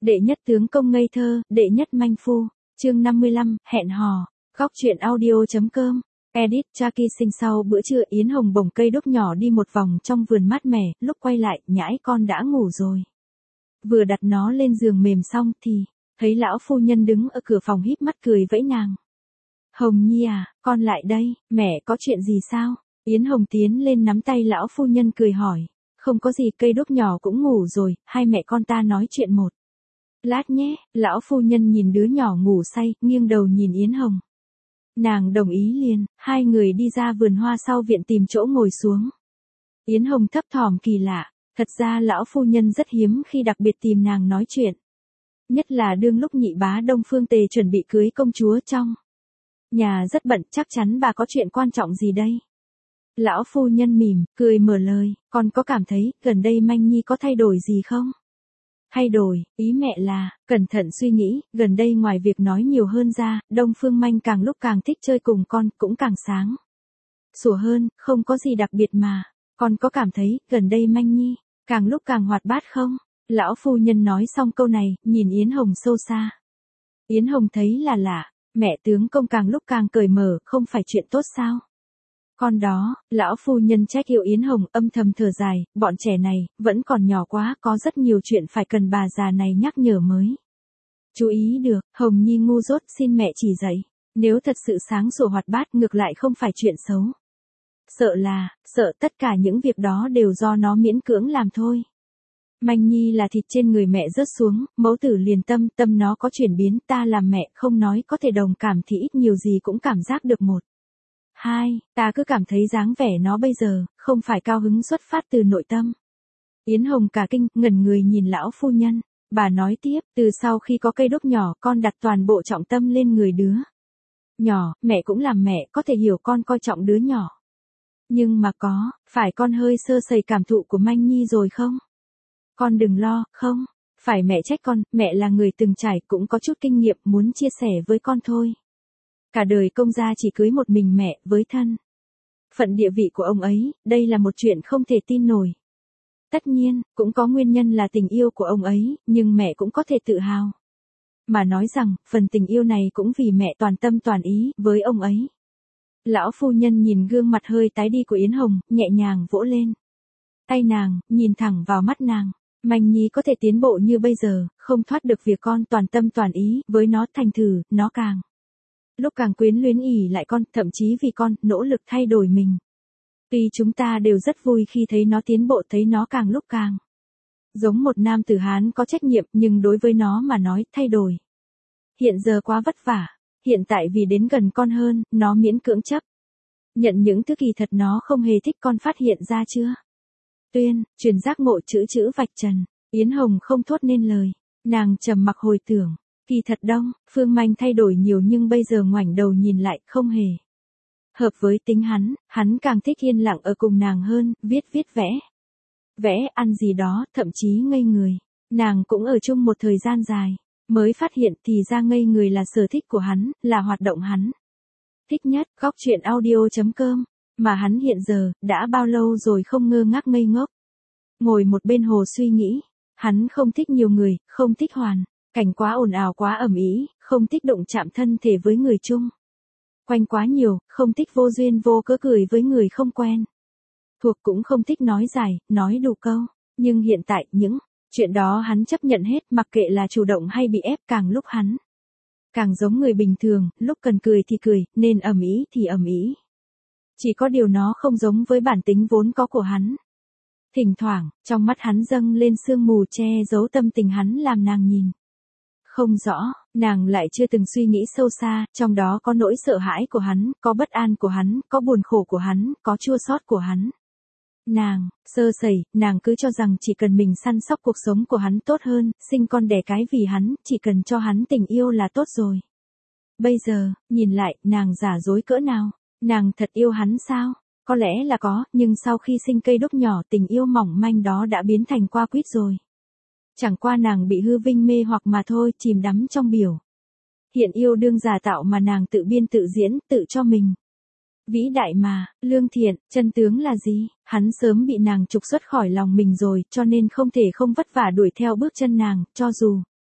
Đệ nhất tướng công ngây thơ, đệ nhất manh phu. Chương 55, hẹn hò. Góc truyện audio.com. Edit Chucky sinh sau bữa trưa Yến Hồng bồng cây đốt nhỏ đi một vòng trong vườn mát mẻ, lúc quay lại, nhãi con đã ngủ rồi. Vừa đặt nó lên giường mềm xong thì, thấy lão phu nhân đứng ở cửa phòng híp mắt cười vẫy nàng. Hồng Nhi à, con lại đây, mẹ có chuyện gì sao? Yến Hồng tiến lên nắm tay lão phu nhân cười hỏi. Không có gì, cây đốt nhỏ cũng ngủ rồi, hai mẹ con ta nói chuyện một lát nhé. Lão phu nhân nhìn đứa nhỏ ngủ say, nghiêng đầu nhìn Yến Hồng. Nàng đồng ý liền, hai người đi ra vườn hoa sau viện tìm chỗ ngồi xuống. Yến Hồng thấp thỏm kỳ lạ, thật ra lão phu nhân rất hiếm khi đặc biệt tìm nàng nói chuyện. Nhất là đương lúc nhị bá Đông Phương Tề chuẩn bị cưới công chúa trong nhà rất bận, chắc chắn bà có chuyện quan trọng gì đây. Lão phu nhân mỉm, cười mở lời, con có cảm thấy, gần đây Manh Nhi có thay đổi gì không? Thay đổi, ý mẹ là, cẩn thận suy nghĩ, gần đây ngoài việc nói nhiều hơn ra, Đông Phương Manh càng lúc càng thích chơi cùng con, cũng càng sáng sủa hơn, không có gì đặc biệt mà. Con có cảm thấy, gần đây Manh Nhi, càng lúc càng hoạt bát không? Lão phu nhân nói xong câu này, nhìn Yến Hồng sâu xa. Yến Hồng thấy là lạ, mẹ tướng công càng lúc càng cởi mở, không phải chuyện tốt sao? Con đó, lão phu nhân trách yêu Yến Hồng âm thầm thở dài, bọn trẻ này, vẫn còn nhỏ quá, có rất nhiều chuyện phải cần bà già này nhắc nhở mới chú ý được. Hồng Nhi ngu dốt, xin mẹ chỉ dạy. Nếu thật sự sáng sủa hoạt bát, ngược lại không phải chuyện xấu. Sợ tất cả những việc đó đều do nó miễn cưỡng làm thôi. Manh Nhi là thịt trên người mẹ rớt xuống, mẫu tử liền tâm nó có chuyển biến, ta làm mẹ không nói có thể đồng cảm thì ít nhiều gì cũng cảm giác được một. Hai, ta cứ cảm thấy dáng vẻ nó bây giờ, không phải cao hứng xuất phát từ nội tâm. Yến Hồng cả kinh, ngẩn người nhìn lão phu nhân. Bà nói tiếp, từ sau khi có cây đốt nhỏ, con đặt toàn bộ trọng tâm lên người đứa nhỏ, mẹ cũng làm mẹ, có thể hiểu con coi trọng đứa nhỏ. Nhưng mà phải con hơi sơ sẩy cảm thụ của Manh Nhi rồi không? Con đừng lo, không, phải mẹ trách con, mẹ là người từng trải, cũng có chút kinh nghiệm, muốn chia sẻ với con thôi. Cả đời công gia chỉ cưới một mình mẹ, với thân phận địa vị của ông ấy, đây là một chuyện không thể tin nổi. Tất nhiên, cũng có nguyên nhân là tình yêu của ông ấy, nhưng mẹ cũng có thể tự hào mà nói rằng, phần tình yêu này cũng vì mẹ toàn tâm toàn ý với ông ấy. Lão phu nhân nhìn gương mặt hơi tái đi của Yến Hồng, nhẹ nhàng vỗ lên tay nàng, nhìn thẳng vào mắt nàng. Manh Nhi có thể tiến bộ như bây giờ, không thoát được việc con toàn tâm toàn ý với nó, thành thử, nó càng lúc càng quyến luyến ỉ lại con, thậm chí vì con, nỗ lực thay đổi mình. Tuy chúng ta đều rất vui khi thấy nó tiến bộ, thấy nó càng lúc càng giống một nam tử Hán có trách nhiệm, nhưng đối với nó mà nói, thay đổi hiện giờ quá vất vả. Hiện tại vì đến gần con hơn, nó miễn cưỡng chấp nhận những thứ kỳ thật nó không hề thích, con phát hiện ra chưa? Truyền giác ngộ chữ vạch trần. Yến Hồng không thốt nên lời. Nàng trầm mặc hồi tưởng. Kỳ thật Đông Phương Manh thay đổi nhiều, nhưng bây giờ ngoảnh đầu nhìn lại, không hề hợp với tính hắn càng thích yên lặng ở cùng nàng hơn, viết vẽ, ăn gì đó, thậm chí ngây người. Nàng cũng ở chung một thời gian dài, mới phát hiện thì ra ngây người là sở thích của hắn, là hoạt động hắn thích nhất. Góc truyện audio.com. Mà hắn hiện giờ, đã bao lâu rồi không ngơ ngác ngây ngốc ngồi một bên hồ suy nghĩ. Hắn không thích nhiều người, không thích hoàn cảnh quá ồn ào quá ầm ĩ, không thích đụng chạm thân thể với người chung quanh quá nhiều, không thích vô duyên vô cớ cười với người không quen thuộc, cũng không thích nói dài, nói đủ câu. Nhưng hiện tại, những chuyện đó hắn chấp nhận hết, mặc kệ là chủ động hay bị ép, càng lúc hắn càng giống người bình thường, lúc cần cười thì cười, nên ầm ĩ thì ầm ĩ. Chỉ có điều nó không giống với bản tính vốn có của hắn. Thỉnh thoảng, trong mắt hắn dâng lên sương mù che giấu tâm tình hắn, làm nàng nhìn không rõ. Nàng lại chưa từng suy nghĩ sâu xa, trong đó có nỗi sợ hãi của hắn, có bất an của hắn, có buồn khổ của hắn, có chua xót của hắn. Nàng sơ sẩy, nàng cứ cho rằng chỉ cần mình săn sóc cuộc sống của hắn tốt hơn, sinh con đẻ cái vì hắn, chỉ cần cho hắn tình yêu là tốt rồi. Bây giờ, nhìn lại, nàng giả dối cỡ nào? Nàng thật yêu hắn sao? Có lẽ là có, nhưng sau khi sinh cây đốt nhỏ, tình yêu mỏng manh đó đã biến thành qua quýt rồi. Chẳng qua nàng bị hư vinh mê hoặc mà thôi, chìm đắm trong biểu hiện yêu đương giả tạo mà nàng tự biên tự diễn, tự cho mình vĩ đại mà. Lương Thiện, chân tướng là gì? Hắn sớm bị nàng trục xuất khỏi lòng mình rồi, cho nên không thể không vất vả đuổi theo bước chân nàng, cho dù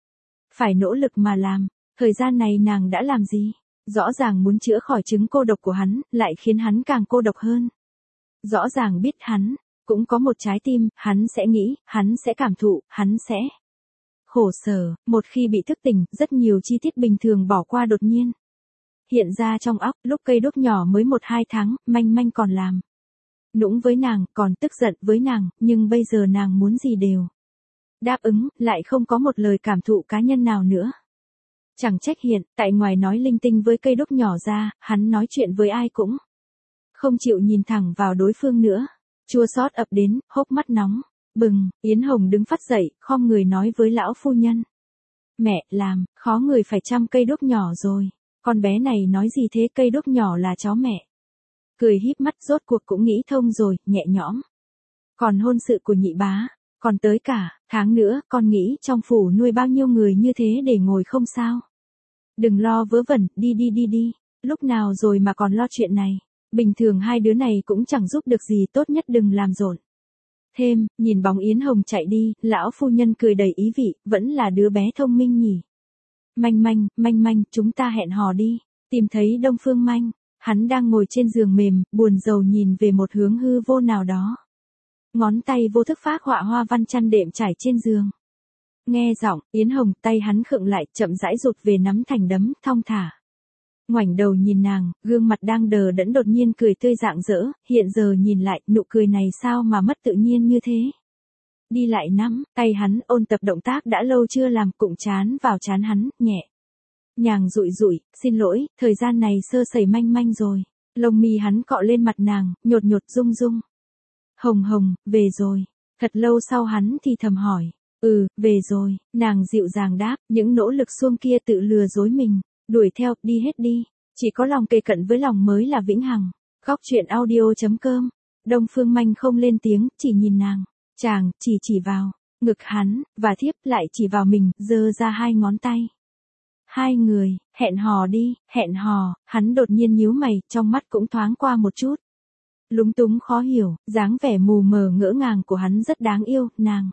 Phải nỗ lực mà làm. Thời gian này nàng đã làm gì? Rõ ràng muốn chữa khỏi chứng cô độc của hắn, lại khiến hắn càng cô độc hơn. Rõ ràng biết hắn cũng có một trái tim, hắn sẽ nghĩ, hắn sẽ cảm thụ, hắn sẽ khổ sở. Một khi bị thức tỉnh, rất nhiều chi tiết bình thường bỏ qua đột nhiên hiện ra trong óc. Lúc cây đúc nhỏ mới 1-2 tháng, manh manh còn làm nũng với nàng, còn tức giận với nàng, nhưng bây giờ nàng muốn gì đều đáp ứng, lại không có một lời cảm thụ cá nhân nào nữa. Chẳng trách hiện tại ngoài nói linh tinh với cây đúc nhỏ ra, hắn nói chuyện với ai cũng không chịu nhìn thẳng vào đối phương nữa. Chua xót ập đến, hốc mắt nóng bừng. Yến Hồng đứng phắt dậy, khom người nói với lão phu nhân: Mẹ, làm khó người phải chăm cây đúc nhỏ rồi. Con bé này nói gì thế, cây đúc nhỏ là cháu mẹ. Cười híp mắt, rốt cuộc cũng nghĩ thông rồi, nhẹ nhõm. Còn hôn sự của nhị bá, còn tới cả tháng nữa, con nghĩ trong phủ nuôi bao nhiêu người như thế để ngồi không sao. Đừng lo vớ vẩn, đi. Lúc nào rồi mà còn lo chuyện này. Bình thường hai đứa này cũng chẳng giúp được gì, tốt nhất đừng làm rộn thêm. Nhìn bóng Yến Hồng chạy đi, lão phu nhân cười đầy ý vị, vẫn là đứa bé thông minh nhỉ. Manh, chúng ta hẹn hò đi. Tìm thấy Đông Phương Manh, hắn đang ngồi trên giường mềm, buồn rầu nhìn về một hướng hư vô nào đó. Ngón tay vô thức phác họa hoa văn chăn đệm trải trên giường. Nghe giọng Yến Hồng, tay hắn khựng lại, chậm rãi rụt về nắm thành đấm, thong thả ngoảnh đầu nhìn nàng, gương mặt đang đờ đẫn đột nhiên cười tươi rạng rỡ. Hiện giờ nhìn lại, nụ cười này sao mà mất tự nhiên như thế. Đi lại nắm tay hắn, ôn tập động tác đã lâu chưa làm, cụng trán vào trán hắn, nhẹ nhàng dụi, xin lỗi, thời gian này sơ sẩy manh rồi. Lông mi hắn cọ lên mặt nàng, nhột rung. Hồng, về rồi. Thật lâu sau hắn thì thầm hỏi, về rồi. Nàng dịu dàng đáp, những nỗ lực xuông kia tự lừa dối mình. Đuổi theo, đi hết đi. Chỉ có lòng kề cận với lòng mới là vĩnh hằng. Góc truyện audio.com. Đông Phương Manh không lên tiếng, chỉ nhìn nàng. Chàng chỉ vào ngực hắn, và thiếp lại chỉ vào mình, giơ ra 2 ngón tay. Hai người, hẹn hò đi, hẹn hò. Hắn đột nhiên nhíu mày, trong mắt cũng thoáng qua một chút lúng túng khó hiểu. Dáng vẻ mù mờ ngỡ ngàng của hắn rất đáng yêu. Nàng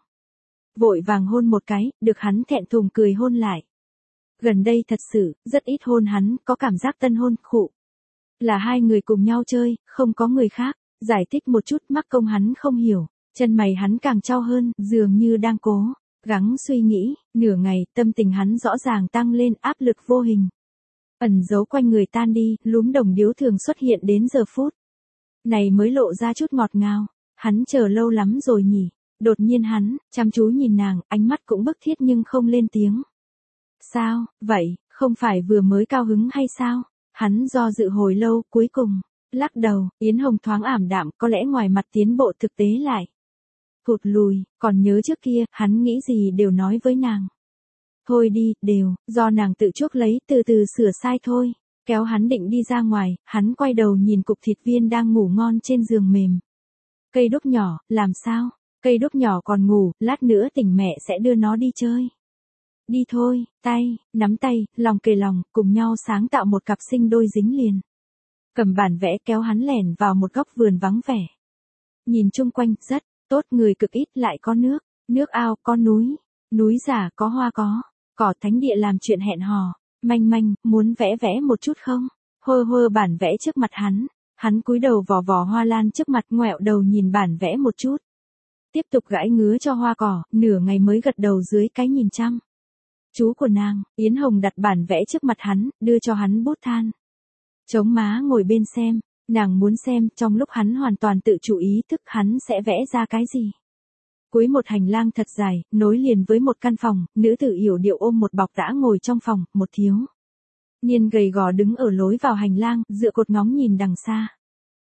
vội vàng hôn một cái, được hắn thẹn thùng cười hôn lại. Gần đây thật sự, rất ít hôn hắn, có cảm giác tân hôn, khụ. Là hai người cùng nhau chơi, không có người khác. Giải thích một chút, mắc công hắn không hiểu. Chân mày hắn càng chau hơn, dường như đang cố gắng suy nghĩ. Nửa ngày, tâm tình hắn rõ ràng tăng lên, áp lực vô hình ẩn giấu quanh người tan đi, lúm đồng điếu thường xuất hiện đến giờ phút này mới lộ ra chút ngọt ngào. Hắn chờ lâu lắm rồi nhỉ. Đột nhiên hắn chăm chú nhìn nàng, ánh mắt cũng bức thiết nhưng không lên tiếng. Sao vậy, không phải vừa mới cao hứng hay sao? Hắn do dự hồi lâu, cuối cùng lắc đầu. Yến Hồng thoáng ảm đạm, có lẽ ngoài mặt tiến bộ thực tế lại thụt lùi. Còn nhớ trước kia, hắn nghĩ gì đều nói với nàng. Thôi đi, đều do nàng tự chuốc lấy, từ từ sửa sai thôi. Kéo hắn định đi ra ngoài, hắn quay đầu nhìn cục thịt viên đang ngủ ngon trên giường mềm. Cây đúc nhỏ, làm sao? Cây đúc nhỏ còn ngủ, lát nữa tỉnh mẹ sẽ đưa nó đi chơi. Đi thôi. Tay nắm tay, lòng kề lòng, cùng nhau sáng tạo một cặp sinh đôi dính liền. Cầm bản vẽ kéo hắn lẻn vào một góc vườn vắng vẻ. Nhìn chung quanh, rất tốt, người cực ít, lại có nước ao, có núi giả, có hoa, có cỏ, thánh địa làm chuyện hẹn hò. Manh, muốn vẽ một chút không? Hơ bản vẽ trước mặt hắn cúi đầu vò hoa lan trước mặt, ngoẹo đầu nhìn bản vẽ một chút. Tiếp tục gãi ngứa cho hoa cỏ, nửa ngày mới gật đầu dưới cái nhìn chăm chú của nàng. Yến Hồng đặt bản vẽ trước mặt hắn, đưa cho hắn bút than. Chống má ngồi bên xem. Nàng muốn xem, trong lúc hắn hoàn toàn tự chủ ý thức, hắn sẽ vẽ ra cái gì. Cuối một hành lang thật dài, nối liền với một căn phòng, nữ tử yểu điệu ôm một bọc đã ngồi trong phòng, một thiếu niên gầy gò đứng ở lối vào hành lang, dựa cột ngóng nhìn đằng xa.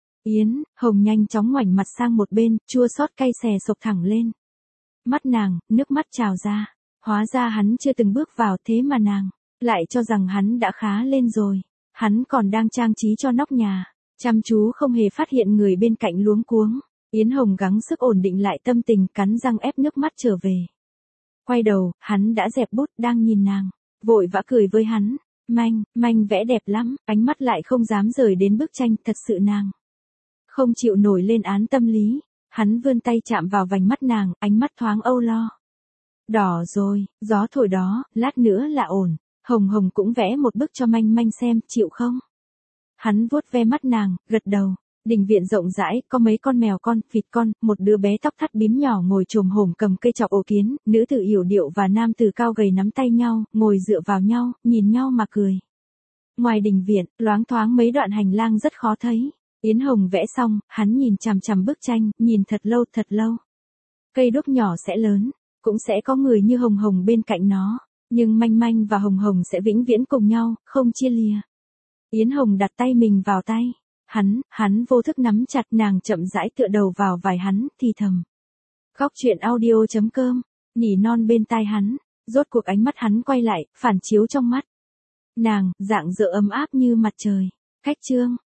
Yến Hồng nhanh chóng ngoảnh mặt sang một bên, chua xót cay xè sộc thẳng lên mắt nàng, nước mắt trào ra. Hóa ra hắn chưa từng bước vào, thế mà nàng lại cho rằng hắn đã khá lên rồi. Hắn còn đang trang trí cho nóc nhà, chăm chú không hề phát hiện người bên cạnh luống cuống. Yến Hồng gắng sức ổn định lại tâm tình, cắn răng ép nước mắt trở về. Quay đầu, hắn đã dẹp bút, đang nhìn nàng, vội vã cười với hắn. Manh vẽ đẹp lắm, ánh mắt lại không dám rời đến bức tranh, thật sự nàng không chịu nổi lên án tâm lý. Hắn vươn tay chạm vào vành mắt nàng, ánh mắt thoáng âu lo. Đỏ rồi, gió thổi đó, lát nữa là ổn. Hồng Hồng cũng vẽ một bức cho Manh Manh xem, chịu không? Hắn vuốt ve mắt nàng, gật đầu. Đình viện rộng rãi, có mấy con mèo con, vịt con, một đứa bé tóc thắt bím nhỏ ngồi chồm hổm cầm cây chọc ổ kiến, nữ tử yểu điệu và nam tử cao gầy nắm tay nhau, ngồi dựa vào nhau, nhìn nhau mà cười. Ngoài đình viện, loáng thoáng mấy đoạn hành lang rất khó thấy. Yến Hồng vẽ xong, hắn nhìn chằm chằm bức tranh, nhìn thật lâu thật lâu. Cây đúc nhỏ sẽ lớn, cũng sẽ có người như Hồng Hồng bên cạnh nó, nhưng Manh Manh và Hồng Hồng sẽ vĩnh viễn cùng nhau, không chia lìa. Yến Hồng đặt tay mình vào tay. Hắn vô thức nắm chặt, nàng chậm rãi tựa đầu vào vai hắn, thì thầm. Khóc chuyện audio.com, nỉ non bên tai hắn, rốt cuộc ánh mắt hắn quay lại, phản chiếu trong mắt nàng, dạng dỡ ấm áp như mặt trời. Khách chương.